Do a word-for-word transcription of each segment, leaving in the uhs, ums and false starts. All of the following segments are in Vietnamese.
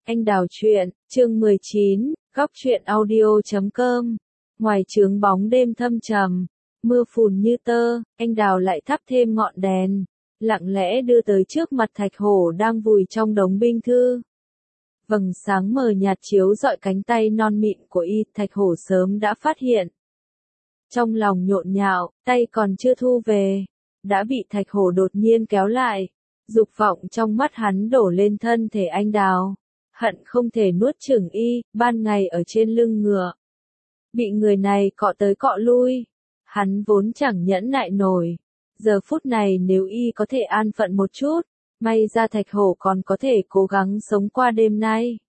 Anh Đào truyện, chương mười chín, góc truyện audio chấm com. Ngoài trướng bóng đêm thâm trầm, mưa phùn như tơ, anh Đào lại thắp thêm ngọn đèn, lặng lẽ đưa tới trước mặt Thạch Hổ đang vùi trong đống binh thư. Vầng sáng mờ nhạt chiếu rọi cánh tay non mịn của y, Thạch Hổ sớm đã phát hiện. Trong lòng nhộn nhạo, tay còn chưa thu về, đã bị Thạch Hổ đột nhiên kéo lại. Dục vọng trong mắt hắn đổ lên thân thể anh Đào. Hận không thể nuốt chửng y, ban ngày ở trên lưng ngựa. Bị người này cọ tới cọ lui. Hắn vốn chẳng nhẫn nại nổi. Giờ phút này nếu y có thể an phận một chút, may ra Thạch Hổ còn có thể cố gắng sống qua đêm nay.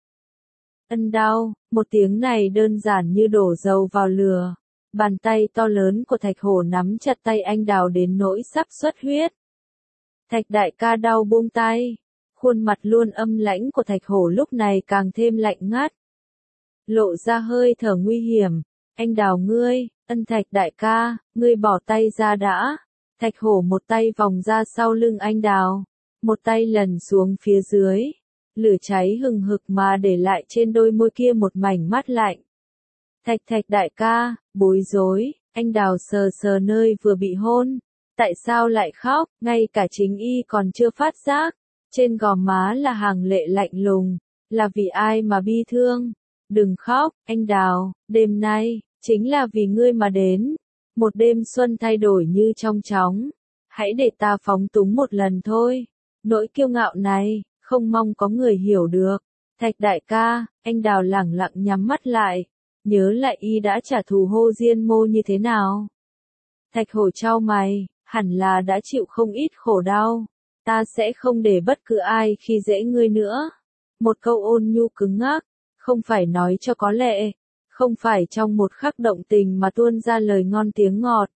Ân đau, một tiếng này đơn giản như đổ dầu vào lửa. Bàn tay to lớn của Thạch Hổ nắm chặt tay anh Đào đến nỗi sắp xuất huyết. Thạch đại ca đau buông tay. Khuôn mặt luôn âm lãnh của Thạch Hổ lúc này càng thêm lạnh ngắt. Lộ ra hơi thở nguy hiểm. Anh Đào ngươi, Ân Thạch đại ca, ngươi bỏ tay ra đã. Thạch Hổ một tay vòng ra sau lưng anh Đào. Một tay lần xuống phía dưới. Lửa cháy hừng hực mà để lại trên đôi môi kia một mảnh mát lạnh. Thạch Thạch đại ca, bối rối, anh Đào sờ sờ nơi vừa bị hôn. Tại sao lại khóc, ngay cả chính y còn chưa phát giác. Trên gò má là hàng lệ lạnh lùng, là vì ai mà bi thương. Đừng khóc, anh Đào, đêm nay, chính là vì ngươi mà đến. Một đêm xuân thay đổi như trong chóng. Hãy để ta phóng túng một lần thôi. Nỗi kiêu ngạo này, không mong có người hiểu được. Thạch đại ca, anh Đào lẳng lặng nhắm mắt lại. Nhớ lại y đã trả thù Hô Diên Mô như thế nào. Thạch Hổ chau mày, hẳn là đã chịu không ít khổ đau. Ta sẽ không để bất cứ ai khi dễ ngươi nữa. Một câu ôn nhu cứng ngắc, không phải nói cho có lệ, không phải trong một khắc động tình mà tuôn ra lời ngon tiếng ngọt.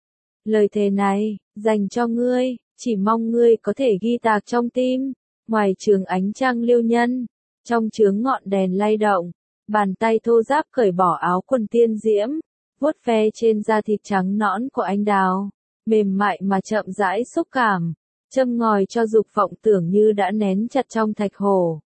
Lời thề này, dành cho ngươi, chỉ mong ngươi có thể ghi tạc trong tim. Ngoài trường ánh trăng liêu nhân, trong chướng ngọn đèn lay động, bàn tay thô ráp cởi bỏ áo quần tiên diễm, vuốt ve trên da thịt trắng nõn của anh Đào, mềm mại mà chậm rãi xúc cảm. Châm ngòi cho dục vọng tưởng như đã nén chặt trong Thạch Hổ.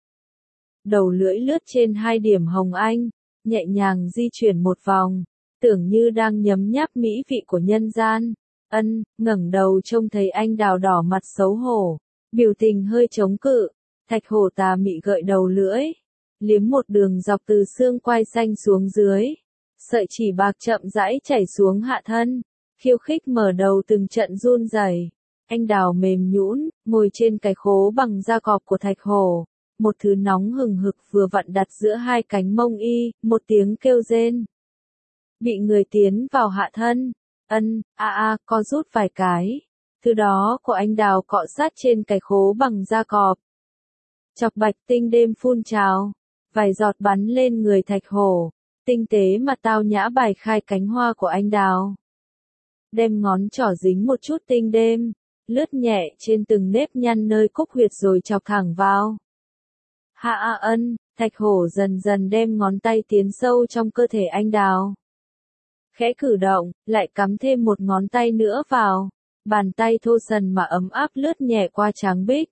Đầu lưỡi lướt trên hai điểm hồng anh, nhẹ nhàng di chuyển một vòng, tưởng như đang nhấm nháp mỹ vị của nhân gian. Ân, ngẩng đầu trông thấy anh Đào đỏ mặt xấu hổ, biểu tình hơi chống cự. Thạch Hổ tà mị gợi đầu lưỡi, liếm một đường dọc từ xương quai xanh xuống dưới, sợi chỉ bạc chậm rãi chảy xuống hạ thân, khiêu khích mở đầu từng trận run rẩy. Anh Đào mềm nhũn, ngồi trên cái khố bằng da cọp của Thạch Hổ. Một thứ nóng hừng hực vừa vặn đặt giữa hai cánh mông y, một tiếng kêu rên. Bị người tiến vào hạ thân. Ân, a a, co rút vài cái. Thứ đó của anh Đào cọ sát trên cái khố bằng da cọp. Chọc bạch tinh đêm phun trào. Vài giọt bắn lên người Thạch Hổ. Tinh tế mà tao nhã bài khai cánh hoa của anh Đào. Đem ngón trỏ dính một chút tinh đêm. Lướt nhẹ trên từng nếp nhăn nơi cúc huyệt rồi chọc thẳng vào. Hạ a ân, Thạch Hổ dần dần đem ngón tay tiến sâu trong cơ thể anh Đào. Khẽ cử động, lại cắm thêm một ngón tay nữa vào. Bàn tay thô sần mà ấm áp lướt nhẹ qua tráng bích.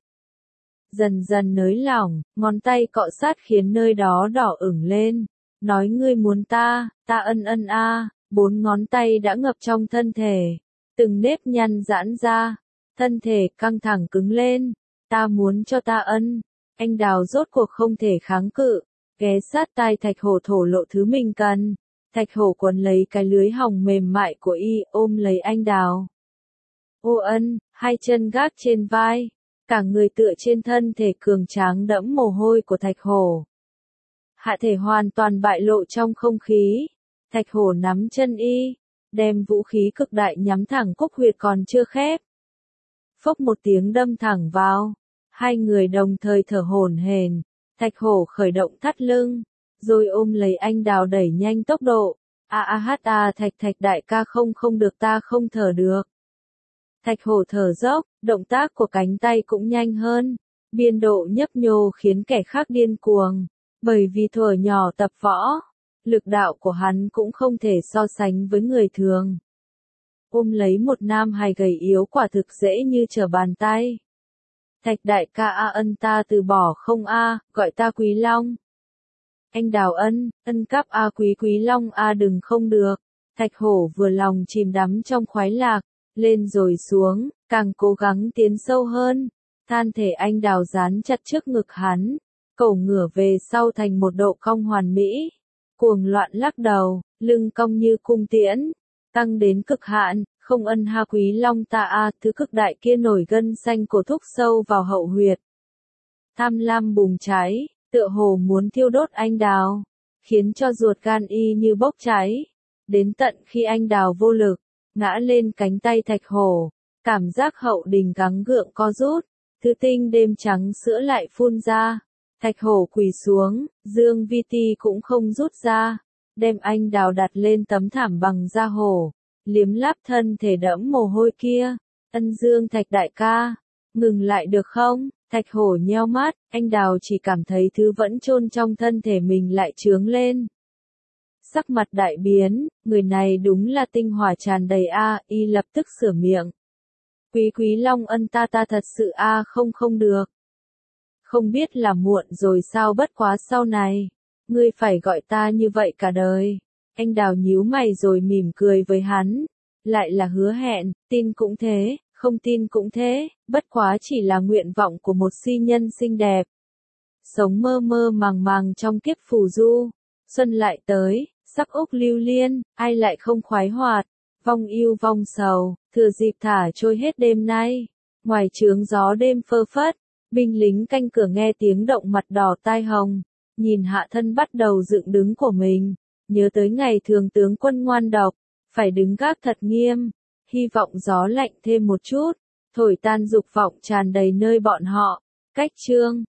Dần dần nới lỏng, ngón tay cọ sát khiến nơi đó đỏ ửng lên. Nói ngươi muốn ta, ta ân ân a, bốn ngón tay đã ngập trong thân thể. Từng nếp nhăn giãn ra. Thân thể căng thẳng cứng lên, ta muốn cho ta ân. Anh Đào rốt cuộc không thể kháng cự, ghé sát tai Thạch Hổ thổ lộ thứ mình cần. Thạch Hổ quấn lấy cái lưới hồng mềm mại của y, ôm lấy anh Đào. Ô ân, hai chân gác trên vai, cả người tựa trên thân thể cường tráng đẫm mồ hôi của Thạch Hổ. Hạ thể hoàn toàn bại lộ trong không khí. Thạch Hổ nắm chân y, đem vũ khí cực đại nhắm thẳng cúc huyệt còn chưa khép. Phốc một tiếng đâm thẳng vào. Hai người đồng thời thở hổn hển. Thạch Hổ khởi động thắt lưng, rồi ôm lấy anh Đào đẩy nhanh tốc độ. A a hát a Thạch Thạch đại ca không không được ta không thở được. Thạch Hổ thở dốc, động tác của cánh tay cũng nhanh hơn. Biên độ nhấp nhô khiến kẻ khác điên cuồng. Bởi vì thuở nhỏ tập võ, lực đạo của hắn cũng không thể so sánh với người thường. Ôm lấy một nam hài gầy yếu quả thực dễ như trở bàn tay. Thạch đại ca a ân ta từ bỏ không a, gọi ta Quý Long. Anh Đào ân, ân cắp a Quý Quý Long a đừng không được. Thạch hổ vừa lòng chìm đắm trong khoái lạc, lên rồi xuống, càng cố gắng tiến sâu hơn. Than thể anh Đào dán chặt trước ngực hắn, cổ ngửa về sau thành một độ cong hoàn mỹ. Cuồng loạn lắc đầu, lưng cong như cung tiễn, tăng đến cực hạn, không ân ha Quý Long ta a, thứ cực đại kia nổi gân xanh cổ thúc sâu vào hậu huyệt. Tham lam bùng cháy, tựa hồ muốn thiêu đốt anh Đào, khiến cho ruột gan y như bốc cháy. Đến tận khi anh Đào vô lực, ngã lên cánh tay thạch hổ, cảm giác hậu đình gắng gượng co rút, thứ tinh đêm trắng sữa lại phun ra. Thạch hổ quỳ xuống, Dương Vi Ti cũng không rút ra, đem anh Đào đặt lên tấm thảm bằng da hổ, liếm láp thân thể đẫm mồ hôi kia. Ân Dương Thạch đại ca, ngừng lại được không? Thạch hổ nheo mắt, anh Đào chỉ cảm thấy thứ vẫn chôn trong thân thể mình lại trướng lên. Sắc mặt đại biến, người này đúng là tinh hỏa tràn đầy a, y lập tức sửa miệng. Quý Quý Long ân ta ta thật sự a không không được. Không biết là muộn rồi sao bất quá sau này, ngươi phải gọi ta như vậy cả đời. Anh Đào nhíu mày rồi mỉm cười với hắn, lại là hứa hẹn, tin cũng thế, không tin cũng thế, bất quá chỉ là nguyện vọng của một si nhân xinh đẹp. Sống mơ mơ màng màng trong kiếp phù du, xuân lại tới, sắc úc lưu liên, ai lại không khoái hoạt, vong yêu vong sầu, thừa dịp thả trôi hết đêm nay. Ngoài trướng gió đêm phơ phất, binh lính canh cửa nghe tiếng động mặt đỏ tai hồng, nhìn hạ thân bắt đầu dựng đứng của mình, nhớ tới ngày thường tướng quân ngoan độc, phải đứng gác thật nghiêm, hy vọng gió lạnh thêm một chút, thổi tan dục vọng tràn đầy nơi bọn họ. Cách chương